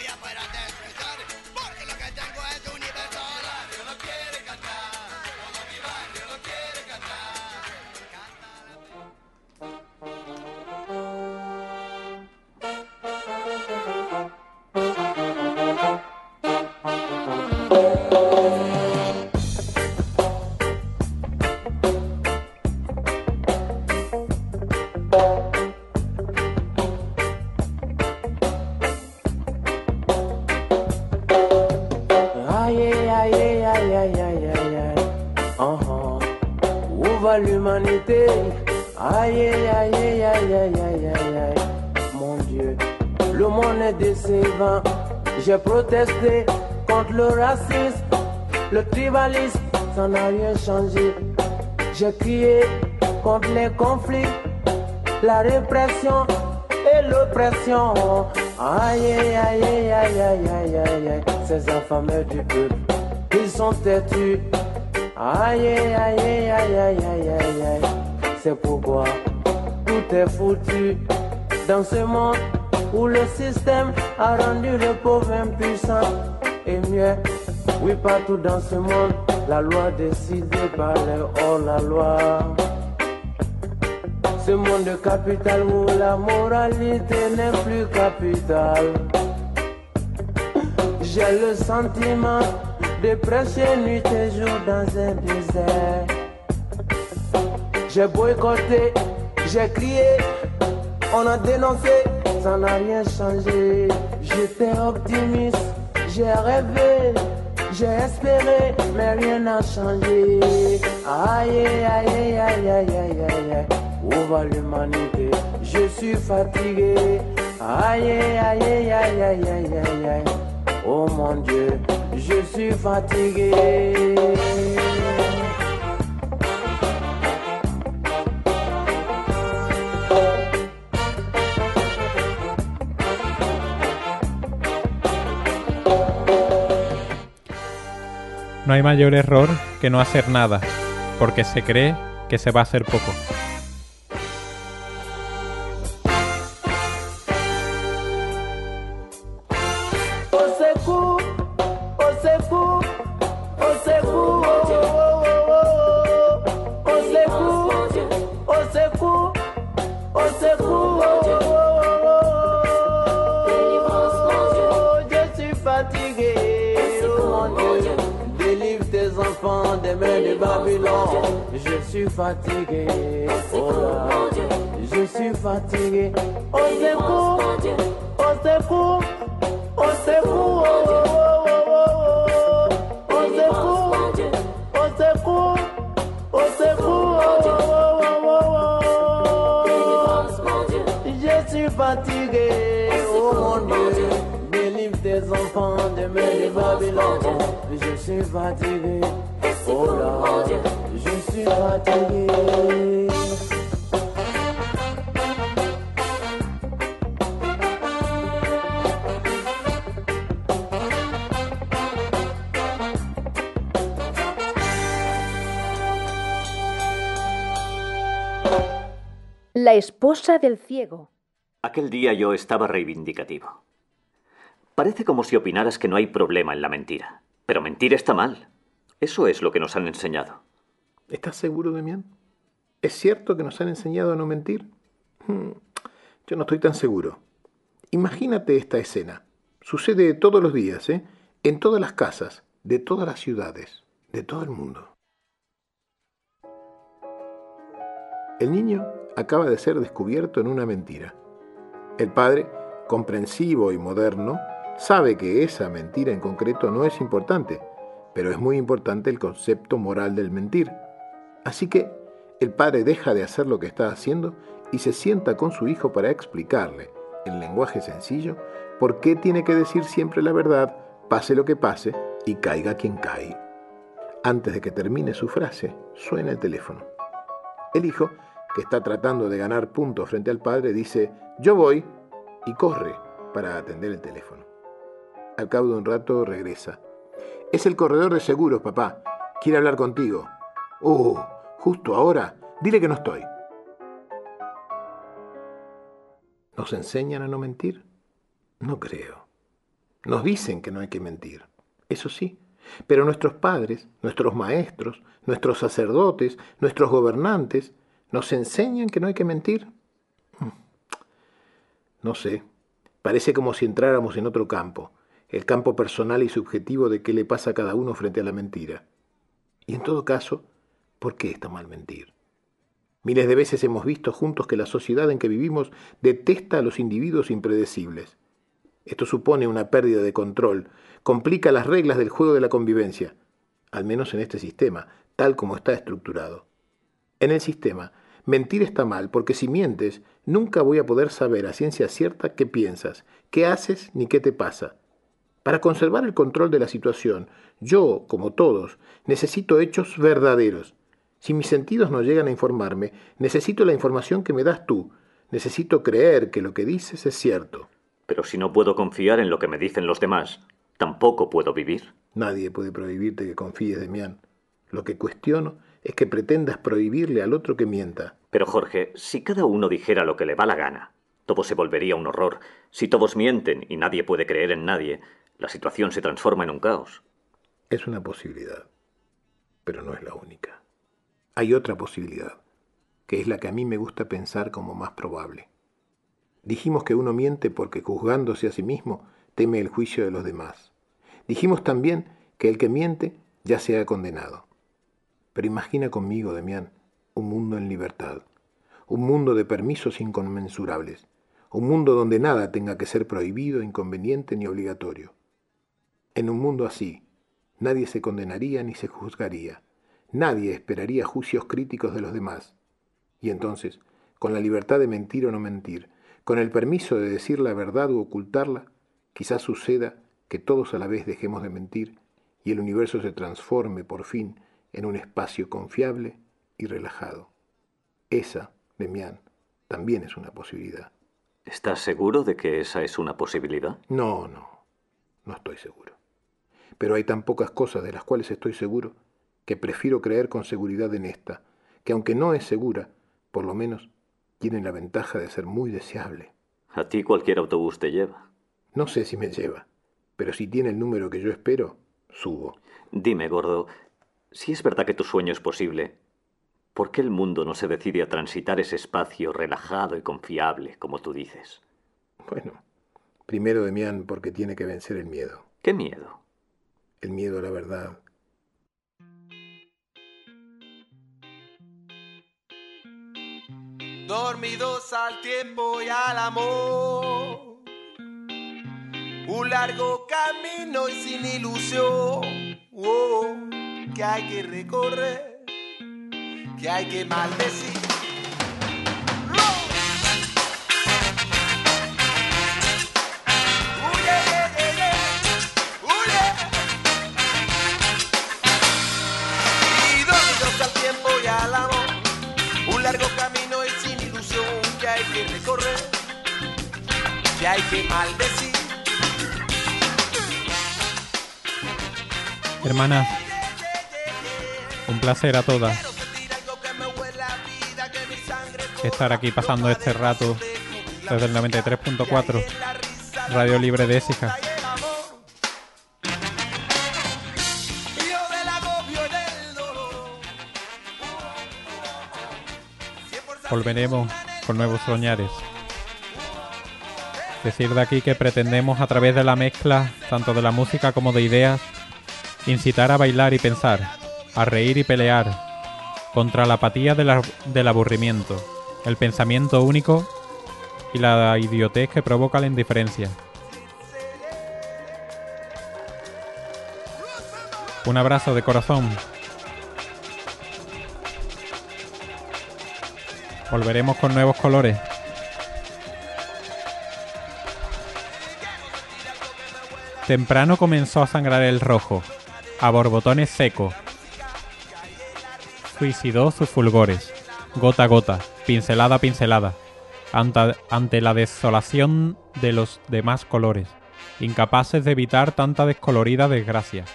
L'humanité, aïe aïe aïe aïe aïe aïe aïe aïe, mon Dieu, le monde est décevant. J'ai protesté contre le racisme, le tribalisme, ça n'a rien changé. J'ai crié contre les conflits, la répression et l'oppression. Aïe aïe aïe aïe aïe aïe aïe aïe aïe, ces affamés du peuple, ils sont têtus. Aïe aïe aïe aïe aïe aïe aïe aïe, c'est pourquoi tout est foutu dans ce monde où le système a rendu les pauvres impuissants. Et mieux, oui, partout dans ce monde, la loi décidée par les hors-la-loi. Ce monde capital où la moralité n'est plus capitale. J'ai le sentiment de prêcher nuit et jour dans un désert. J'ai boycotté, j'ai crié, on a dénoncé, ça n'a rien changé. J'étais optimiste, j'ai rêvé, j'ai espéré, mais rien n'a changé. Aïe aïe aïe aïe aïe aïe aïe aïe, où va l'humanité? Je suis fatigué. Aïe aïe aïe aïe aïe aïe aïe aïe, oh mon Dieu, je suis fatigué. No hay mayor error que no hacer nada, porque se cree que se va a hacer poco. enfants des mains de Babylone. Je suis fatigué, oh là, je suis fatigué. Au secours, au secours, au secours, oh, oh, oh, oh, oh. Au secours, au secours, au secours, oh, oh, oh, oh, oh. Je suis fatigué, oh mon Dieu. Délivre tes enfants des mains de Babylone. Je suis fatigué, oh là, je suis fatigué. La esposa del ciego. Aquel día yo estaba reivindicativo. Parece como si opinaras que no hay problema en la mentira. Pero mentir está mal. Eso es lo que nos han enseñado. ¿Estás seguro, Demián? ¿Es cierto que nos han enseñado a no mentir? Hmm, yo no estoy tan seguro. Imagínate esta escena. Sucede todos los días, ¿eh? En todas las casas, de todas las ciudades, de todo el mundo. El niño acaba de ser descubierto en una mentira. El padre, comprensivo y moderno, sabe que esa mentira en concreto no es importante, pero es muy importante el concepto moral del mentir. Así que el padre deja de hacer lo que está haciendo y se sienta con su hijo para explicarle, en lenguaje sencillo, por qué tiene que decir siempre la verdad, pase lo que pase y caiga quien cae. Antes de que termine su frase, suena el teléfono. El hijo, que está tratando de ganar puntos frente al padre, dice «Yo voy» y corre para atender el teléfono. Al cabo de un rato regresa. «Es el corredor de seguros, papá. Quiere hablar contigo». «Oh, justo ahora. Dile que no estoy». ¿Nos enseñan a no mentir? No creo. Nos dicen que no hay que mentir. Eso sí. Pero nuestros padres, nuestros maestros, nuestros sacerdotes, nuestros gobernantes, ¿nos enseñan que no hay que mentir? No sé. Parece como si entráramos en otro campo, el campo personal y subjetivo de qué le pasa a cada uno frente a la mentira. Y en todo caso, ¿por qué está mal mentir? Miles de veces hemos visto juntos que la sociedad en que vivimos detesta a los individuos impredecibles. Esto supone una pérdida de control, complica las reglas del juego de la convivencia, al menos en este sistema, tal como está estructurado. En el sistema, mentir está mal porque si mientes, nunca voy a poder saber a ciencia cierta qué piensas, qué haces ni qué te pasa. Para conservar el control de la situación, yo, como todos, necesito hechos verdaderos. Si mis sentidos no llegan a informarme, necesito la información que me das tú. Necesito creer que lo que dices es cierto. Pero si no puedo confiar en lo que me dicen los demás, tampoco puedo vivir. Nadie puede prohibirte que confíes, Demián. Lo que cuestiono es que pretendas prohibirle al otro que mienta. Pero Jorge, si cada uno dijera lo que le va la gana, todo se volvería un horror. Si todos mienten y nadie puede creer en nadie, la situación se transforma en un caos. Es una posibilidad, pero no es la única. Hay otra posibilidad, que es la que a mí me gusta pensar como más probable. Dijimos que uno miente porque, juzgándose a sí mismo, teme el juicio de los demás. Dijimos también que el que miente ya se ha condenado. Pero imagina conmigo, Demián, un mundo en libertad, un mundo de permisos inconmensurables, un mundo donde nada tenga que ser prohibido, inconveniente ni obligatorio. En un mundo así, nadie se condenaría ni se juzgaría, nadie esperaría juicios críticos de los demás. Y entonces, con la libertad de mentir o no mentir, con el permiso de decir la verdad o ocultarla, quizás suceda que todos a la vez dejemos de mentir y el universo se transforme por fin en un espacio confiable y relajado. Esa, Demián, también es una posibilidad. ¿Estás seguro de que esa es una posibilidad? No, no, no estoy seguro. Pero hay tan pocas cosas de las cuales estoy seguro que prefiero creer con seguridad en esta, que aunque no es segura, por lo menos tiene la ventaja de ser muy deseable. ¿A ti cualquier autobús te lleva? No sé si me lleva, pero si tiene el número que yo espero, subo. Dime, gordo, si es verdad que tu sueño es posible, ¿por qué el mundo no se decide a transitar ese espacio relajado y confiable, como tú dices? Bueno, primero, Demián, porque tiene que vencer el miedo. ¿Qué miedo? El miedo a la verdad. dormidos al tiempo y al amor. Un largo camino y sin ilusión, oh, que hay que recorrer, que hay que maldecir. Y dormidos al tiempo y al amor, un largo camino y sin ilusión, que hay que recorrer, que hay que maldecir. Hermanas, un placer a todas estar aquí pasando este rato desde el noventa y tres punto cuatro, Radio Libre de Écija. Volveremos con nuevos soñares. Decir de aquí que pretendemos, a través de la mezcla tanto de la música como de ideas, incitar a bailar y pensar, a reír y pelear, contra la apatía de la, del aburrimiento, el pensamiento único y la idiotez que provoca la indiferencia. Un abrazo de corazón. Volveremos con nuevos colores. Temprano comenzó a sangrar el rojo, a borbotones secos. Suicidó sus fulgores, gota a gota, pincelada a pincelada, ante, ante la desolación de los demás colores, incapaces de evitar tanta descolorida desgracia.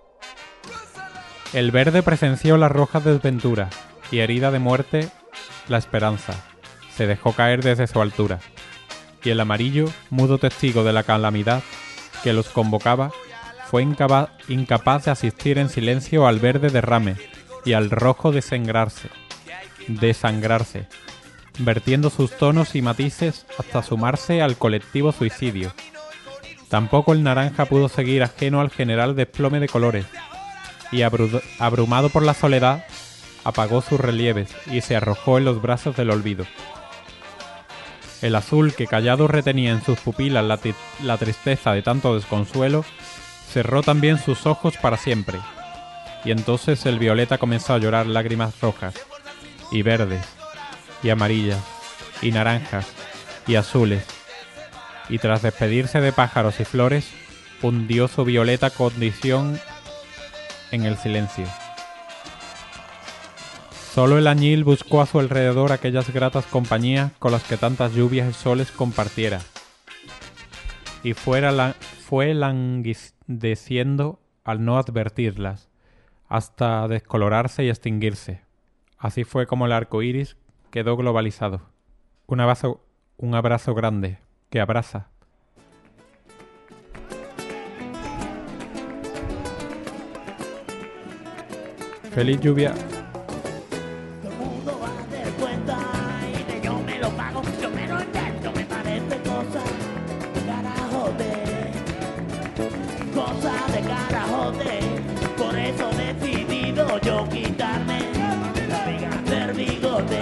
El verde presenció las rojas desventuras, y herida de muerte, la esperanza, se dejó caer desde su altura. Y el amarillo, mudo testigo de la calamidad que los convocaba, fue incapaz, incapaz de asistir en silencio al verde derrame y al rojo desangrarse, desangrarse, vertiendo sus tonos y matices hasta sumarse al colectivo suicidio. Tampoco el naranja pudo seguir ajeno al general desplome de colores, y abru- abrumado por la soledad, apagó sus relieves y se arrojó en los brazos del olvido. El azul, que callado retenía en sus pupilas la, ti- la tristeza de tanto desconsuelo, cerró también sus ojos para siempre, y entonces el violeta comenzó a llorar lágrimas rojas, y verdes, y amarillas, y naranjas, y azules, y tras despedirse de pájaros y flores, hundió su violeta condición en el silencio. Solo el añil buscó a su alrededor aquellas gratas compañías con las que tantas lluvias y soles compartiera, y fuera la, fue languideciendo al no advertirlas, hasta descolorarse y extinguirse. Así fue como el arco iris quedó globalizado. Un abrazo, un abrazo grande que abraza. Feliz lluvia. Yo me lo pago, yo me lo invento, me parece cosa de carajote, cosa de carajote. Por eso he decidido yo quitarme la viga del bigote.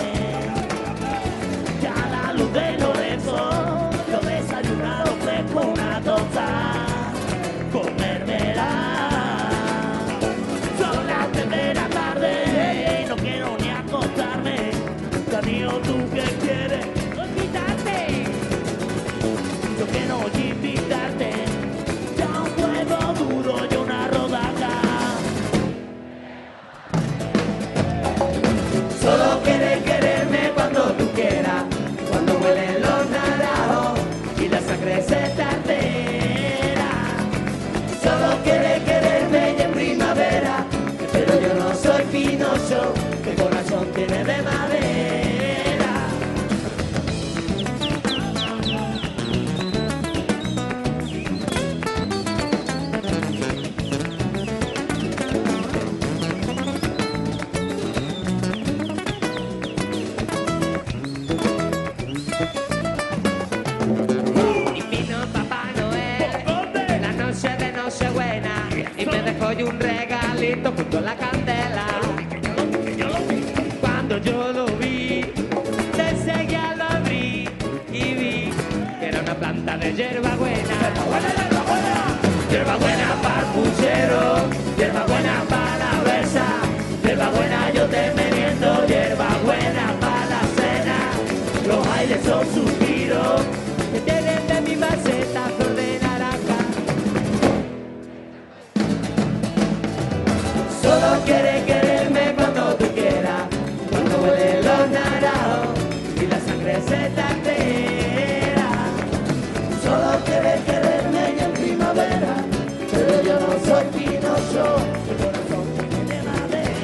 Ya a la luz de Lorenzo, yo desayunado fresco una tosta, comérmela. Son las tres de la tarde y no quiero ni acostarme. Cariño, ¿tú qué quieres? Quitarte. Yo quiero invitarte. Ya un juego duro y una rodaca. Solo quieres quererme cuando tú quieras, cuando huelen los naranjos y la sangre se te altera. Solo quieres quererme y en primavera, pero yo no soy Pinocho, que corazón tiene de madera. Y un regalito junto a la candela. Cuando yo lo vi, te seguí. lata de hierba buena. Hierba buena, hierba buena. Hierba buena para el puchero, hierba buena para la versa, hierba buena yo te meriendo, hierba buena para la cena. Los aires son suspiros que tienen de mi maceta flor de naranja. Solo quieres quererme cuando tú quieras, cuando huelen los naranjos y la sangre se te altera. Solo quieres quererme en primavera, pero yo no soy Pinocho, el corazón tiene de madera.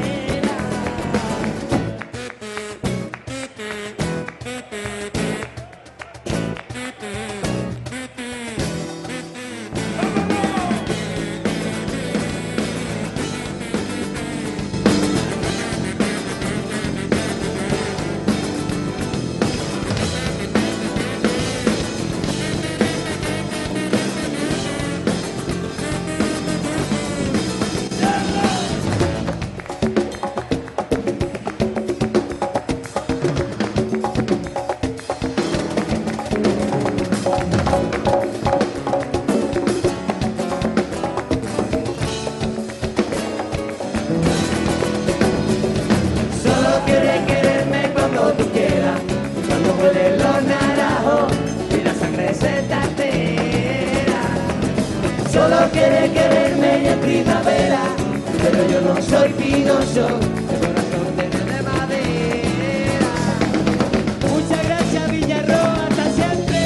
Solo quieres quererme cuando tú quieras, cuando huelen los naranjos y la sangre se te altera. Solo quieres quererme en primavera, pero yo no soy Pinocho, el corazón tiene de madera. Muchas gracias Villarroa, hasta siempre.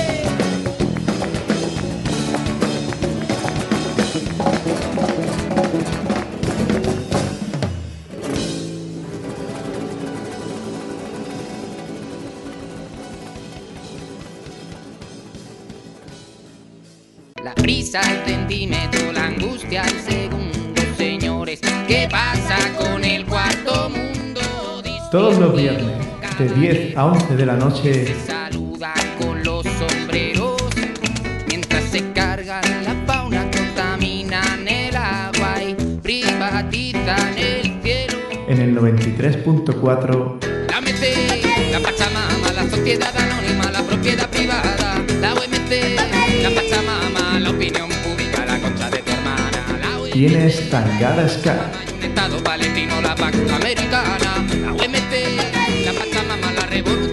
La prisa al centímetro, la angustia al segundo, señores. ¿Qué pasa con el cuarto mundo? Todos los viernes, de diez a once de la noche, Saludan con los sombreros mientras se cargan la fauna, contaminan el agua y privatizan el cielo. en el noventa y tres punto cuatro, La O M C, la Pachamama, la sociedad anónima, la propiedad privada. La O M C, la Pachamama, la opinión pública, la concha de tu hermana. La O M C, tienes Tangara Ska. un estado palestino, la Pac americana. La O M C, la Pachamama, la revolución.